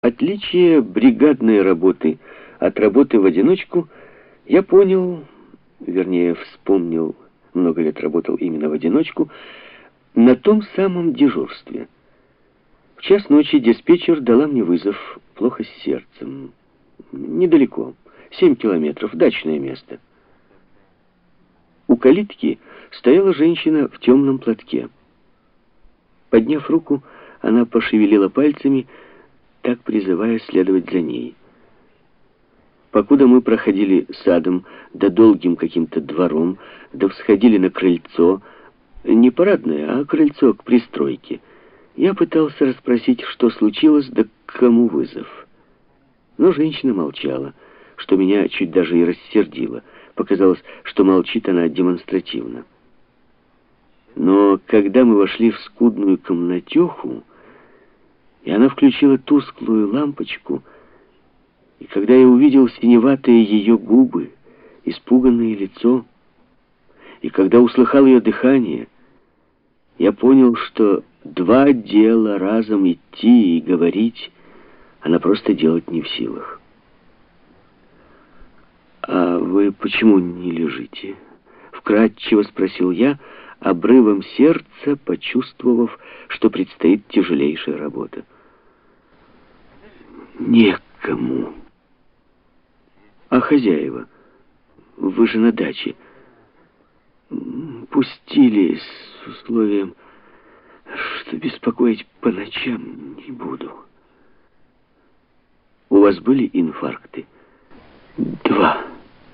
Отличие бригадной работы от работы в одиночку я понял, вернее, вспомнил, много лет работал именно в одиночку, на том самом дежурстве. В час ночи диспетчер дала мне вызов, плохо с сердцем. Недалеко, 7 километров, дачное место. У калитки стояла женщина в темном платке. Подняв руку, она пошевелила пальцами, так призывая следовать за ней. Покуда мы проходили садом, да долгим каким-то двором, да всходили на крыльцо, не парадное, а крыльцо к пристройке, я пытался расспросить, что случилось, да к кому вызов. Но женщина молчала, что меня чуть даже и рассердило. Показалось, что молчит она демонстративно. Но когда мы вошли в скудную комнатеху, и она включила тусклую лампочку, и когда я увидел синеватые ее губы, испуганное лицо, и когда услыхал ее дыхание, я понял, что два дела разом идти и говорить она просто делать не в силах. «А вы почему не лежите?» — вкратчиво спросил я, обрывом сердца почувствовав, что предстоит тяжелейшая работа. «Некому». «А хозяева? Вы же на даче. Пустили с условием, что беспокоить по ночам не буду». «У вас были инфаркты?» «2».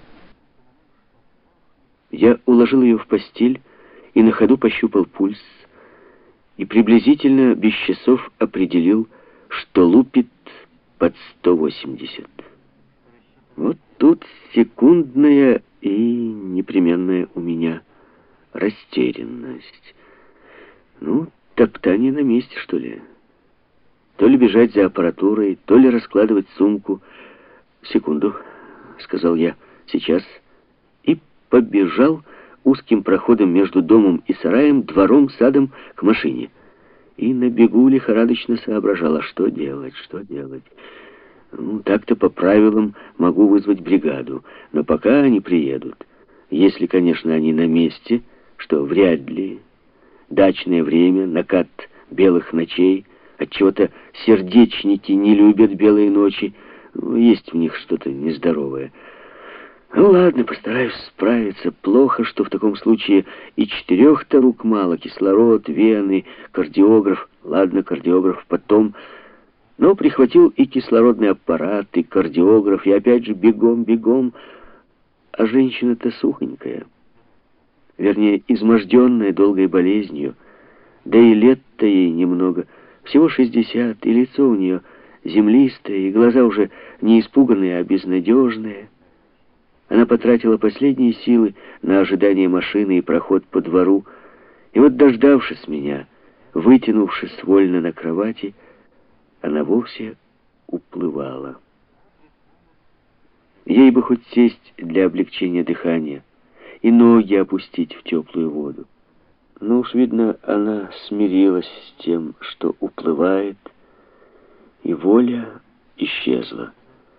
Я уложил ее в постель и на ходу пощупал пульс, и приблизительно без часов определил, что лупит под 180. Вот тут секундная и непременная у меня растерянность. Ну, топтание на месте, что ли? То ли бежать за аппаратурой, то ли раскладывать сумку. «Секунду», — сказал я, — «сейчас». И побежал узким проходом между домом и сараем, двором, садом к машине. И на бегу лихорадочно соображала, что делать, что делать. Ну, так-то по правилам могу вызвать бригаду, но пока они приедут. Если, конечно, они на месте, что вряд ли. Дачное время, накат белых ночей. Отчего-то сердечники не любят белые ночи. Есть в них что-то нездоровое. Ну ладно, постараюсь справиться. Плохо, что в таком случае и 4-то рук мало. Кислород, вены, кардиограф. Ладно, кардиограф потом. Но прихватил и кислородный аппарат, и кардиограф, и опять же бегом. А женщина-то сухонькая. Вернее, изможденная долгой болезнью. Да и лет-то ей немного. Всего 60, и лицо у нее землистое, и глаза уже не испуганные, а безнадежные. Она потратила последние силы на ожидание машины и проход по двору. И вот, дождавшись меня, вытянувшись вольно на кровати, она вовсе уплывала. Ей бы хоть сесть для облегчения дыхания и ноги опустить в теплую воду. Но уж, видно, она смирилась с тем, что уплывает, и воля исчезла.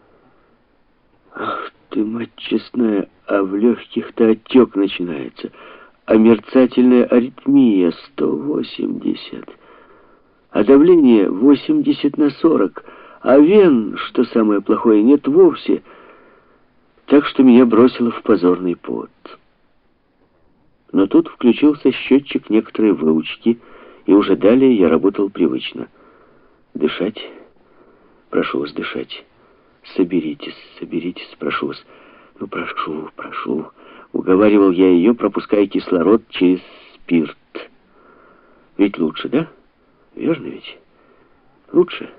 Ах ты, мать честная, а в легких-то отек начинается, а мерцательная аритмия 180, а давление 80/40, а вен, что самое плохое, нет вовсе, так что меня бросило в позорный пот. Но тут включился счетчик некоторой выучки, и уже далее я работал привычно. Дышать, прошу вас, дышать. Соберитесь, прошу вас. Ну, прошу. Уговаривал я ее, пропуская кислород через спирт. Ведь лучше, да? Верно ведь? Лучше.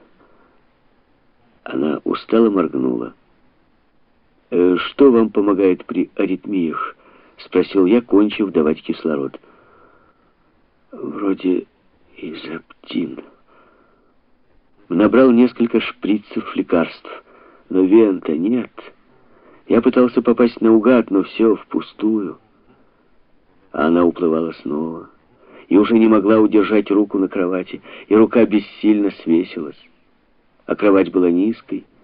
Она устало моргнула. «Что вам помогает при аритмиях?» — спросил я, кончив давать кислород. «Вроде изоптин». Набрал несколько шприцев лекарств, но вен-то нет. Я пытался попасть наугад, но все впустую. А она уплывала снова и уже не могла удержать руку на кровати, и рука бессильно свесилась. а кровать была низкой.